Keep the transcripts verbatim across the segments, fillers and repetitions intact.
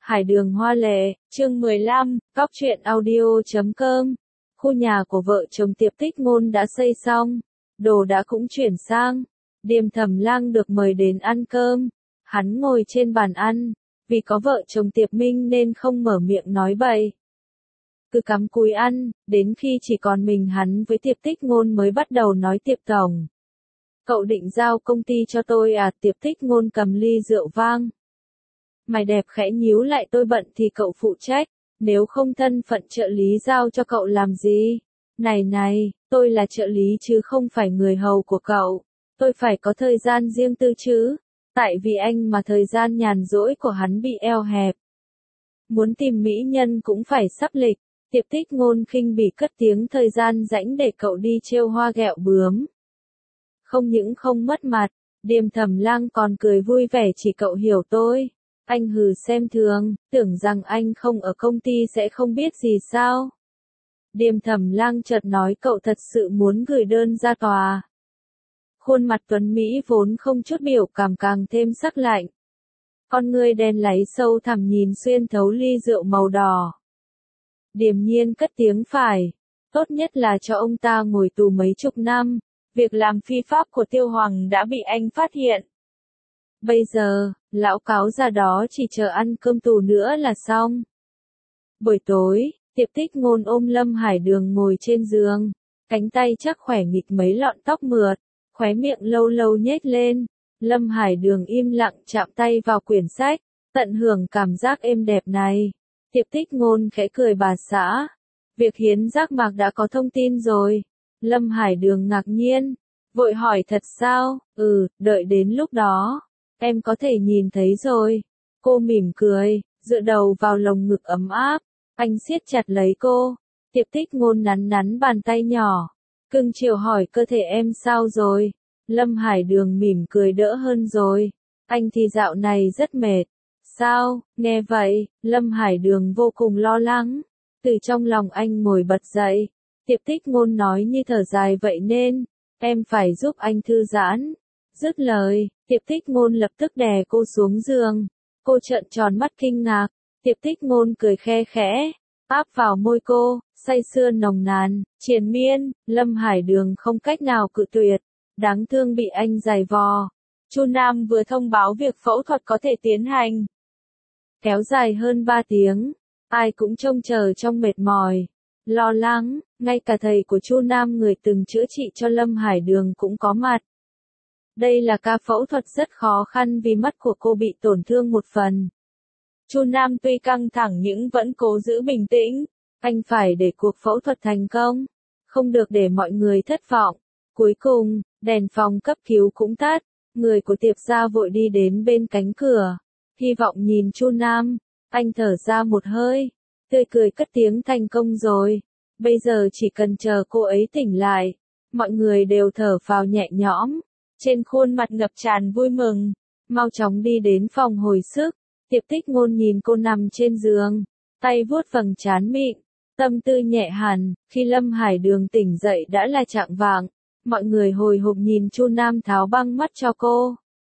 Hải đường hoa lệ, chương mười lăm, góc truyện audio chấm com. Khu nhà của vợ chồng Tiệp Tích Ngôn đã xây xong, đồ đã cũng chuyển sang. Điềm Thẩm Lang được mời đến ăn cơm. Hắn ngồi trên bàn ăn, vì có vợ chồng Tiệp Minh nên không mở miệng nói bậy. Cứ cắm cúi ăn, đến khi chỉ còn mình hắn với Tiệp Tích Ngôn mới bắt đầu nói: Tiệp Tổng, cậu định giao công ty cho tôi à? Tiệp Tích Ngôn cầm ly rượu vang. Mày đẹp khẽ nhíu lại: tôi bận thì cậu phụ trách, nếu không thân phận trợ lý giao cho cậu làm gì? Này này, tôi là trợ lý chứ không phải người hầu của cậu, tôi phải có thời gian riêng tư chứ. Tại vì anh mà thời gian nhàn rỗi của hắn bị eo hẹp. Muốn tìm mỹ nhân cũng phải sắp lịch. Tiệp Tích Ngôn khinh bỉ cất tiếng: thời gian rảnh để cậu đi trêu hoa ghẹo bướm. Không những không mất mặt, Điềm Thẩm Lang còn cười vui vẻ: chỉ cậu hiểu tôi. Anh hừ xem thường, tưởng rằng anh không ở công ty sẽ không biết gì sao? Điềm Thẩm Lang chợt nói: cậu thật sự muốn gửi đơn ra tòa? Khuôn mặt tuấn Mỹ vốn không chút biểu cảm càng thêm sắc lạnh. Con ngươi đen láy sâu thẳm nhìn xuyên thấu ly rượu màu đỏ. Điềm nhiên cất tiếng: phải, tốt nhất là cho ông ta ngồi tù mấy chục năm. Việc làm phi pháp của Tiêu Hoàng đã bị anh phát hiện. Bây giờ, lão cáo già đó chỉ chờ ăn cơm tù nữa là xong. Buổi tối, Tiệp Tích Ngôn ôm Lâm Hải Đường ngồi trên giường, cánh tay chắc khỏe nghịch mấy lọn tóc mượt, khóe miệng lâu lâu nhếch lên. Lâm Hải Đường im lặng chạm tay vào quyển sách, tận hưởng cảm giác êm đẹp này. Tiệp Tích Ngôn khẽ cười: bà xã, việc hiến giác mạc đã có thông tin rồi. Lâm Hải Đường ngạc nhiên, vội hỏi: thật sao? Ừ, đợi đến lúc đó, em có thể nhìn thấy rồi. Cô mỉm cười, dựa đầu vào lồng ngực ấm áp. Anh siết chặt lấy cô. Tiệp Tích Ngôn nắn nắn bàn tay nhỏ, cưng chiều hỏi: cơ thể em sao rồi? Lâm Hải Đường mỉm cười: đỡ hơn rồi. Anh thì dạo này rất mệt. Sao? Nghe vậy, Lâm Hải Đường vô cùng lo lắng. Từ trong lòng anh ngồi bật dậy. Tiệp Tích Ngôn nói như thở dài: vậy nên, em phải giúp anh thư giãn. Dứt lời, Tiệp Tích Ngôn lập tức đè cô xuống giường. Cô trợn tròn mắt kinh ngạc. Tiệp Tích Ngôn cười khe khẽ, áp vào môi cô, say sưa nồng nàn, triền miên. Lâm Hải Đường không cách nào cự tuyệt, đáng thương bị anh giày vò. Chu Nam vừa thông báo việc phẫu thuật có thể tiến hành. Kéo dài hơn ba tiếng, ai cũng trông chờ trong mệt mỏi, lo lắng, ngay cả thầy của Chu Nam người từng chữa trị cho Lâm Hải Đường cũng có mặt. Đây là ca phẫu thuật rất khó khăn vì mắt của cô bị tổn thương một phần. Chu Nam tuy căng thẳng nhưng vẫn cố giữ bình tĩnh. Anh phải để cuộc phẫu thuật thành công, không được để mọi người thất vọng. Cuối cùng, đèn phòng cấp cứu cũng tắt. Người của Tiệp gia vội đi đến bên cánh cửa, hy vọng nhìn Chu Nam. Anh thở ra một hơi, tươi cười cất tiếng: thành công rồi. Bây giờ chỉ cần chờ cô ấy tỉnh lại. Mọi người đều thở phào nhẹ nhõm, trên khuôn mặt ngập tràn vui mừng. Mau chóng đi đến phòng hồi sức. Tiệp Tích Ngôn nhìn cô nằm trên giường, tay vuốt vầng trán mịn, tâm tư nhẹ hẳn. Khi Lâm Hải Đường tỉnh dậy đã là chạng vạng. Mọi người hồi hộp nhìn Chu Nam tháo băng mắt cho cô.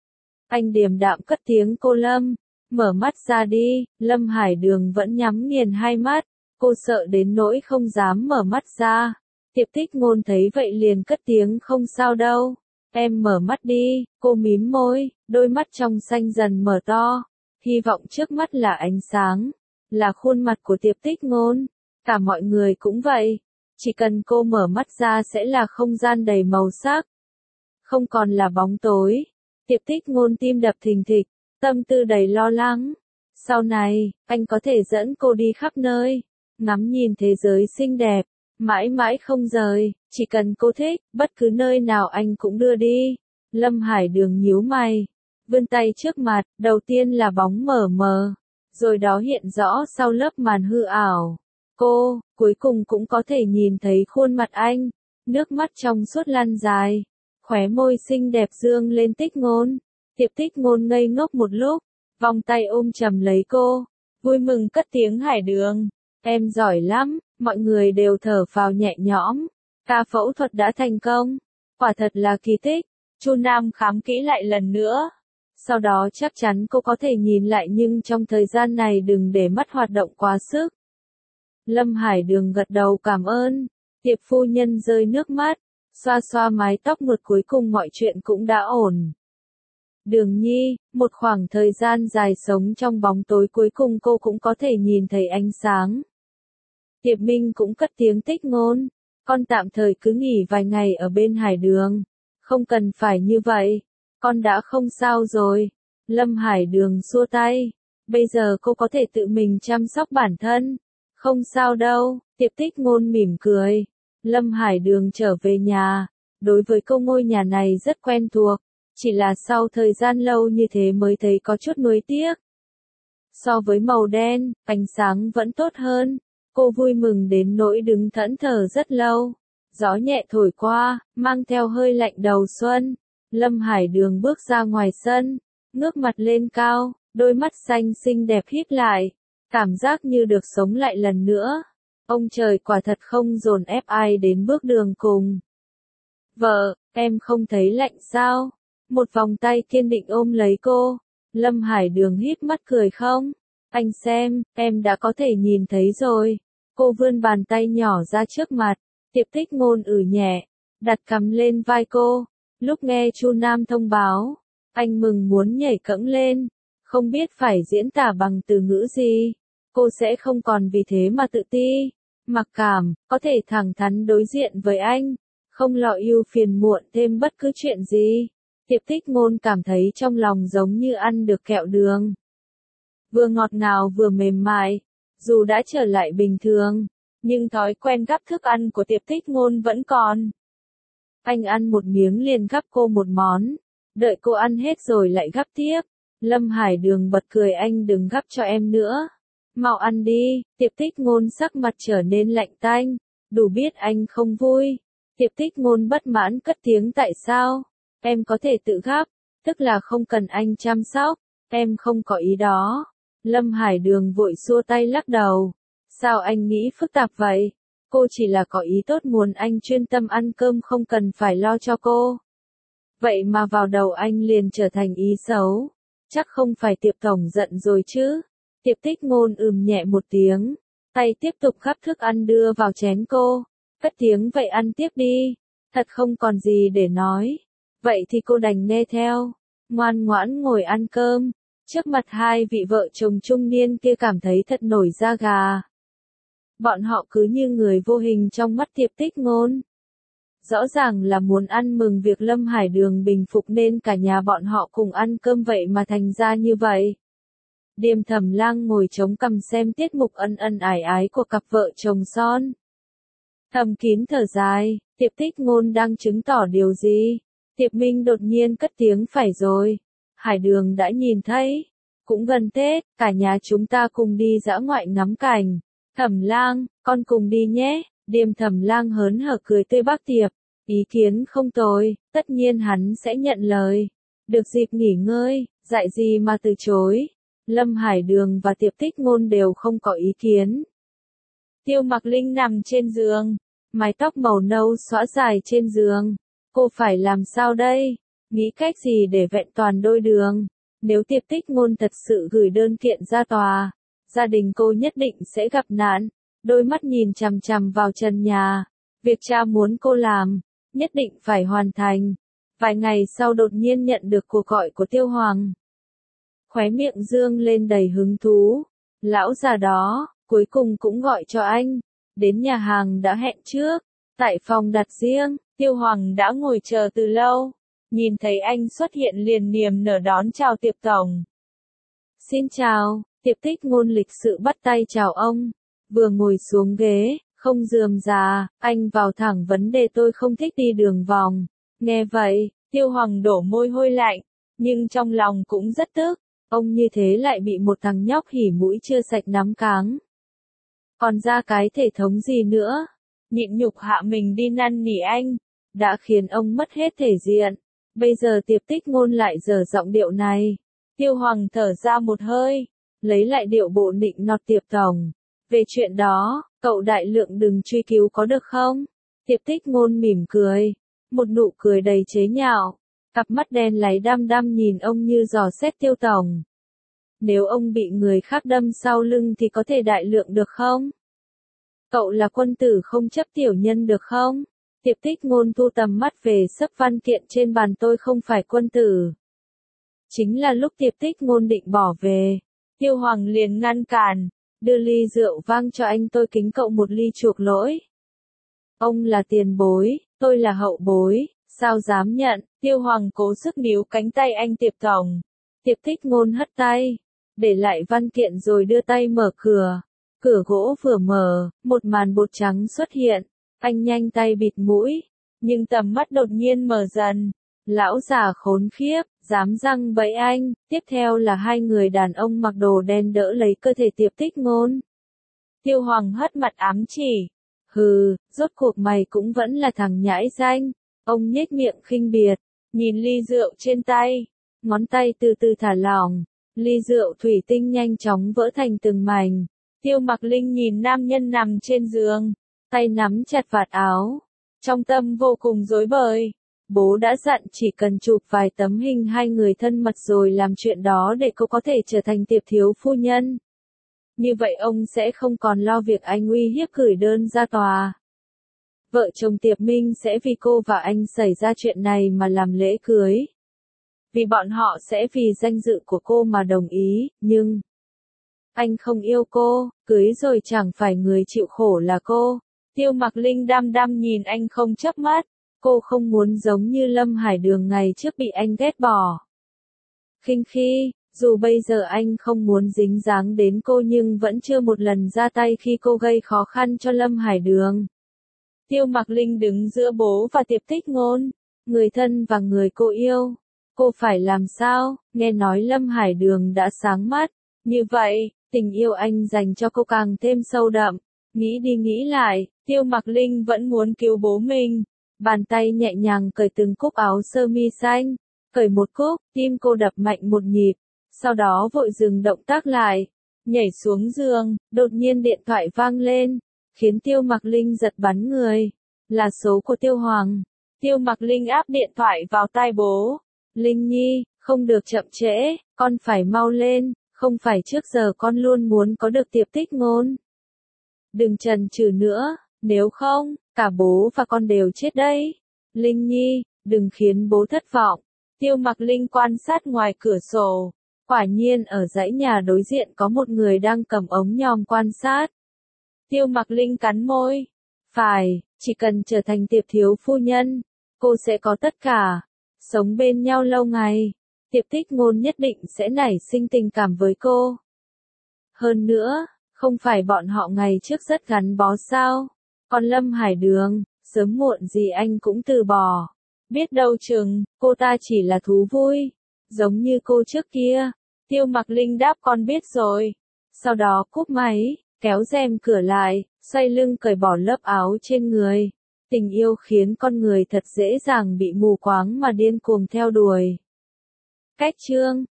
Anh điềm đạm cất tiếng: cô Lâm, mở mắt ra đi. Lâm Hải Đường vẫn nhắm nghiền hai mắt, cô sợ đến nỗi không dám mở mắt ra. Tiệp Tích Ngôn thấy vậy liền cất tiếng: không sao đâu, em mở mắt đi. Cô mím môi, đôi mắt trong xanh dần mở to, hy vọng trước mắt là ánh sáng, là khuôn mặt của Tiệp Tích Ngôn. Cả mọi người cũng vậy, chỉ cần cô mở mắt ra sẽ là không gian đầy màu sắc, không còn là bóng tối. Tiệp Tích Ngôn tim đập thình thịch, tâm tư đầy lo lắng. Sau này, anh có thể dẫn cô đi khắp nơi, ngắm nhìn thế giới xinh đẹp, mãi mãi không rời. Chỉ cần cô thích, bất cứ nơi nào anh cũng đưa đi. Lâm Hải Đường nhíu mày, vươn tay trước mặt, đầu tiên là bóng mờ mờ, rồi đó hiện rõ sau lớp màn hư ảo. Cô, cuối cùng cũng có thể nhìn thấy khuôn mặt anh, nước mắt trong suốt lăn dài, khóe môi xinh đẹp dương lên. Tích Ngôn. Tiệp Tích Ngôn ngây ngốc một lúc, vòng tay ôm chầm lấy cô, vui mừng cất tiếng: Hải Đường, em giỏi lắm. Mọi người đều thở phào nhẹ nhõm, ca phẫu thuật đã thành công, quả thật là kỳ tích. Chu Nam khám kỹ lại lần nữa, Sau đó chắc chắn cô có thể nhìn lại nhưng trong thời gian này đừng để mất hoạt động quá sức. Lâm Hải Đường gật đầu cảm ơn. Tiệp phu nhân rơi nước mắt, xoa xoa mái tóc nuột cuối cùng mọi chuyện cũng đã ổn. Đường Nhi, một khoảng thời gian dài sống trong bóng tối cuối cùng cô cũng có thể nhìn thấy ánh sáng. Tiệp Minh cũng cất tiếng tích ngôn, con tạm thời cứ nghỉ vài ngày ở bên Hải Đường. Không cần phải như vậy, con đã không sao rồi. Lâm Hải Đường xua tay, bây giờ cô có thể tự mình chăm sóc bản thân. Không sao đâu, Tiệp Tích Ngôn mỉm cười. Lâm Hải Đường trở về nhà, đối với cô ngôi nhà này rất quen thuộc, chỉ là sau thời gian lâu như thế mới thấy có chút nuối tiếc. So với màu đen, ánh sáng vẫn tốt hơn, cô vui mừng đến nỗi đứng thẫn thờ rất lâu. Gió nhẹ thổi qua, mang theo hơi lạnh đầu xuân. Lâm Hải Đường bước ra ngoài sân, ngước mặt lên cao, đôi mắt xanh xinh đẹp híp lại, cảm giác như được sống lại lần nữa. Ông trời quả thật không dồn ép ai đến bước đường cùng. Vợ, em không thấy lạnh sao? Một vòng tay kiên định ôm lấy cô. Lâm Hải Đường híp mắt cười không? Anh xem, em đã có thể nhìn thấy rồi. Cô vươn bàn tay nhỏ ra trước mặt. Tiệp Tích Ngôn ử nhẹ, đặt cằm lên vai cô. Lúc nghe Chu Nam thông báo, anh mừng muốn nhảy cẫng lên, không biết phải diễn tả bằng từ ngữ gì. Cô sẽ không còn vì thế mà tự ti, mặc cảm, có thể thẳng thắn đối diện với anh, không lo ưu phiền muộn thêm bất cứ chuyện gì. Tiệp Tích Ngôn cảm thấy trong lòng giống như ăn được kẹo đường. Vừa ngọt ngào vừa mềm mại, dù đã trở lại bình thường, nhưng thói quen gắp thức ăn của Tiệp Tích Ngôn vẫn còn. Anh ăn một miếng liền gắp cô một món, đợi cô ăn hết rồi lại gắp tiếp. Lâm Hải Đường bật cười anh đừng gắp cho em nữa. Mau ăn đi, Tiệp Tích Ngôn sắc mặt trở nên lạnh tanh, đủ biết anh không vui. Tiệp Tích Ngôn bất mãn cất tiếng tại sao? Em có thể tự gắp, tức là không cần anh chăm sóc, em không có ý đó. Lâm Hải Đường vội xua tay lắc đầu. Sao anh nghĩ phức tạp vậy? Cô chỉ là có ý tốt muốn anh chuyên tâm ăn cơm không cần phải lo cho cô. Vậy mà vào đầu anh liền trở thành ý xấu. Chắc không phải Tiệp Tổng giận rồi chứ? Tiệp Tích Ngôn ừm nhẹ một tiếng, tay tiếp tục gắp thức ăn đưa vào chén cô. Cất tiếng vậy ăn tiếp đi, thật không còn gì để nói. Vậy thì cô đành nghe theo, ngoan ngoãn ngồi ăn cơm. Trước mặt hai vị vợ chồng trung niên kia cảm thấy thật nổi da gà. Bọn họ cứ như người vô hình trong mắt Tiệp Tích Ngôn. Rõ ràng là muốn ăn mừng việc Lâm Hải Đường bình phục nên cả nhà bọn họ cùng ăn cơm vậy mà thành ra như vậy. Điềm Thẩm Lang ngồi chống cằm xem tiết mục ân ân ái ái của cặp vợ chồng son. Thầm kín thở dài, Tiệp Tích Ngôn đang chứng tỏ điều gì? Tiệp Minh đột nhiên cất tiếng phải rồi. Hải Đường đã nhìn thấy. Cũng gần Tết, cả nhà chúng ta cùng đi dã ngoại ngắm cảnh. Thẩm Lang, con cùng đi nhé. Điềm Thẩm Lang hớn hở cười tươi bác Tiệp. Ý kiến không tồi, tất nhiên hắn sẽ nhận lời. Được dịp nghỉ ngơi, dại gì mà từ chối. Lâm Hải Đường và Tiệp Tích Ngôn đều không có ý kiến. Tiêu Mặc Linh nằm trên giường, mái tóc màu nâu xõa dài trên giường. Cô phải làm sao đây? Nghĩ cách gì để vẹn toàn đôi đường? Nếu Tiệp Tích Ngôn thật sự gửi đơn kiện ra tòa, gia đình cô nhất định sẽ gặp nạn. Đôi mắt nhìn chằm chằm vào trần nhà. Việc cha muốn cô làm, nhất định phải hoàn thành. Vài ngày sau đột nhiên nhận được cuộc gọi của Tiêu Hoàng. Khóe miệng dương lên đầy hứng thú. Lão già đó, cuối cùng cũng gọi cho anh. Đến nhà hàng đã hẹn trước. Tại phòng đặt riêng, Tiêu Hoàng đã ngồi chờ từ lâu. Nhìn thấy anh xuất hiện liền niềm nở đón chào Tiệp Tổng. Xin chào, Tiệp Tích Ngôn lịch sự bắt tay chào ông. Vừa ngồi xuống ghế, không rườm rà, anh vào thẳng vấn đề tôi không thích đi đường vòng. Nghe vậy, Tiêu Hoàng đổ môi hôi lạnh, nhưng trong lòng cũng rất tức. Ông như thế lại bị một thằng nhóc hỉ mũi chưa sạch nắm cáng. Còn ra cái thể thống gì nữa? Nhịn nhục hạ mình đi năn nỉ anh, đã khiến ông mất hết thể diện. Bây giờ Tiệp Tích Ngôn lại dở giọng điệu này. Tiêu Hoàng thở ra một hơi, lấy lại điệu bộ nịnh nọt Tiệp Tổng. Về chuyện đó, cậu đại lượng đừng truy cứu có được không? Tiệp Tích Ngôn mỉm cười, một nụ cười đầy chế nhạo. Cặp mắt đen láy đăm đăm nhìn ông như dò xét Tiêu tổng. Nếu ông bị người khác đâm sau lưng thì có thể đại lượng được không? Cậu là quân tử không chấp tiểu nhân được không? Tiệp Tích Ngôn thu tầm mắt về sấp văn kiện trên bàn, tôi không phải quân tử. Chính là lúc Tiệp Tích Ngôn định bỏ về, Tiêu Hoàng liền ngăn cản, đưa ly rượu vang cho anh, tôi kính cậu một ly chuộc lỗi. Ông là tiền bối, tôi là hậu bối, sao dám nhận? Tiêu Hoàng cố sức níu cánh tay anh. Tiệp tổng. Tiệp Tích Ngôn hất tay, để lại văn kiện rồi đưa tay mở cửa. Cửa gỗ vừa mở, một màn bột trắng xuất hiện, anh nhanh tay bịt mũi, nhưng tầm mắt đột nhiên mở dần. Lão già khốn khiếp, dám răng bẫy anh. Tiếp theo là hai người đàn ông mặc đồ đen đỡ lấy cơ thể Tiệp Tích Ngôn. Tiêu Hoàng hất mặt ám chỉ. Hừ, rốt cuộc mày cũng vẫn là thằng nhãi danh. Ông nhếch miệng khinh biệt, nhìn ly rượu trên tay, ngón tay từ từ thả lỏng, ly rượu thủy tinh nhanh chóng vỡ thành từng mảnh. Tiêu Mặc Linh nhìn nam nhân nằm trên giường, tay nắm chặt vạt áo, trong tâm vô cùng rối bời. Bố đã dặn chỉ cần chụp vài tấm hình hai người thân mật rồi làm chuyện đó để cô có thể trở thành Tiệp thiếu phu nhân. Như vậy ông sẽ không còn lo việc anh uy hiếp gửi đơn ra tòa. Vợ chồng Tiệp Minh sẽ vì cô và anh xảy ra chuyện này mà làm lễ cưới. Vì bọn họ sẽ vì danh dự của cô mà đồng ý, nhưng anh không yêu cô, cưới rồi chẳng phải người chịu khổ là cô. Tiêu Mặc Linh đăm đăm nhìn anh không chớp mắt, cô không muốn giống như Lâm Hải Đường ngày trước bị anh ghét bỏ. Khinh khi, dù bây giờ anh không muốn dính dáng đến cô nhưng vẫn chưa một lần ra tay khi cô gây khó khăn cho Lâm Hải Đường. Tiêu Mặc Linh đứng giữa bố và Tiệp Tích Ngôn, người thân và người cô yêu. Cô phải làm sao? Nghe nói Lâm Hải Đường đã sáng mắt. Như vậy, tình yêu anh dành cho cô càng thêm sâu đậm. Nghĩ đi nghĩ lại, Tiêu Mặc Linh vẫn muốn cứu bố mình. Bàn tay nhẹ nhàng cởi từng cúc áo sơ mi xanh. Cởi một cúc, tim cô đập mạnh một nhịp. Sau đó vội dừng động tác lại. Nhảy xuống giường, đột nhiên điện thoại vang lên. Khiến Tiêu Mặc Linh giật bắn người. Là số của Tiêu Hoàng. Tiêu Mặc Linh áp điện thoại vào tai bố. Linh Nhi, không được chậm trễ, con phải mau lên, không phải trước giờ con luôn muốn có được Tiệp Tích Ngôn. Đừng chần chừ nữa, nếu không, cả bố và con đều chết đấy. Linh Nhi, đừng khiến bố thất vọng. Tiêu Mặc Linh quan sát ngoài cửa sổ. Quả nhiên ở dãy nhà đối diện có một người đang cầm ống nhòm quan sát. Tiêu Mặc Linh cắn môi. Phải, chỉ cần trở thành Tiệp thiếu phu nhân, cô sẽ có tất cả. Sống bên nhau lâu ngày, Tiệp Tích Ngôn nhất định sẽ nảy sinh tình cảm với cô. Hơn nữa, không phải bọn họ ngày trước rất gắn bó sao? Còn Lâm Hải Đường, sớm muộn gì anh cũng từ bỏ. Biết đâu chừng, cô ta chỉ là thú vui, giống như cô trước kia. Tiêu Mặc Linh đáp con biết rồi. Sau đó cúp máy, kéo rèm cửa lại, xoay lưng cởi bỏ lớp áo trên người. Tình yêu khiến con người thật dễ dàng bị mù quáng mà điên cuồng theo đuổi. Cách chương